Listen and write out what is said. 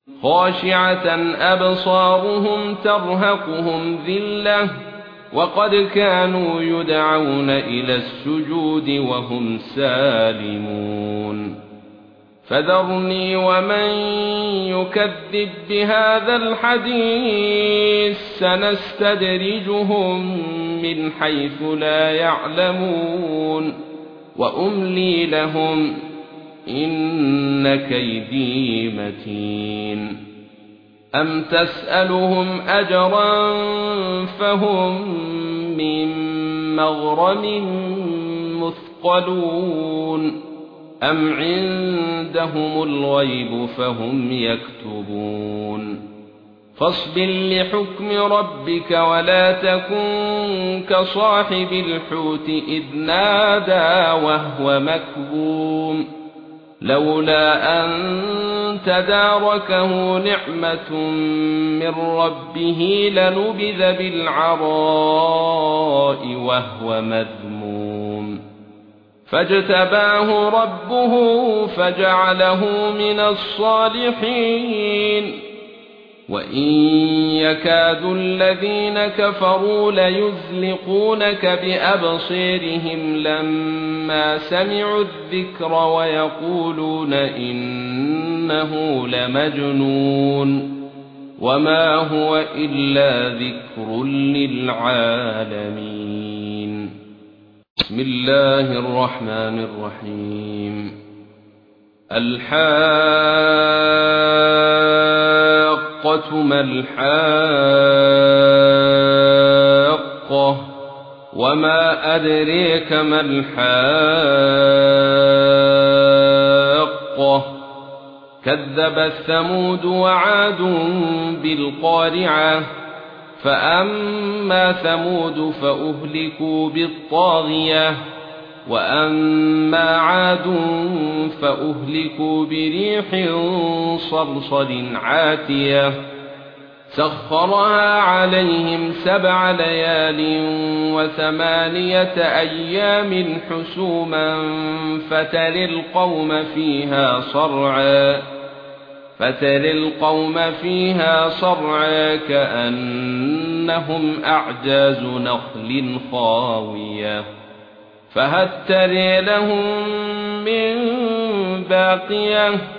خاشعة أبصارهم ترهقهم ذلة وقد كانوا يدعون إلى السجود وهم سالمون فذرني ومن يكذب بهذا الحديث سنستدرجهم من حيث لا يعلمون وأملي لهم إن كيدي متين أم تسألهم أجرا فهم من مغرم مثقلون أم عندهم الغيب فهم يكتبون فاصبر لحكم ربك ولا تكن كصاحب الحوت إذ نادى وهو مكظوم لولا أن تداركه نعمة من ربه لنبذ بالعراء وهو مذموم فاجتباه ربه فجعله من الصالحين وإن يكاد الذين كفروا ليزلقونك بأبصيرهم لما سمعوا الذكر ويقولون إنه لمجنون وما هو إلا ذكر للعالمين بسم الله الرحمن الرحيم الحاقة ما الحاقة وما أدريك ما الحاقة كذبت ثمود وعاد بالقارعة فأما ثمود فأهلكوا بالطاغية وأما عاد فأهلكوا بريح صرصر عاتية سخرها عليهم 7 ليال و8 أيام حسوما فترى القوم فيها صرعا كأنهم أعجاز نخل خاوية فهل ترى لهم من باقية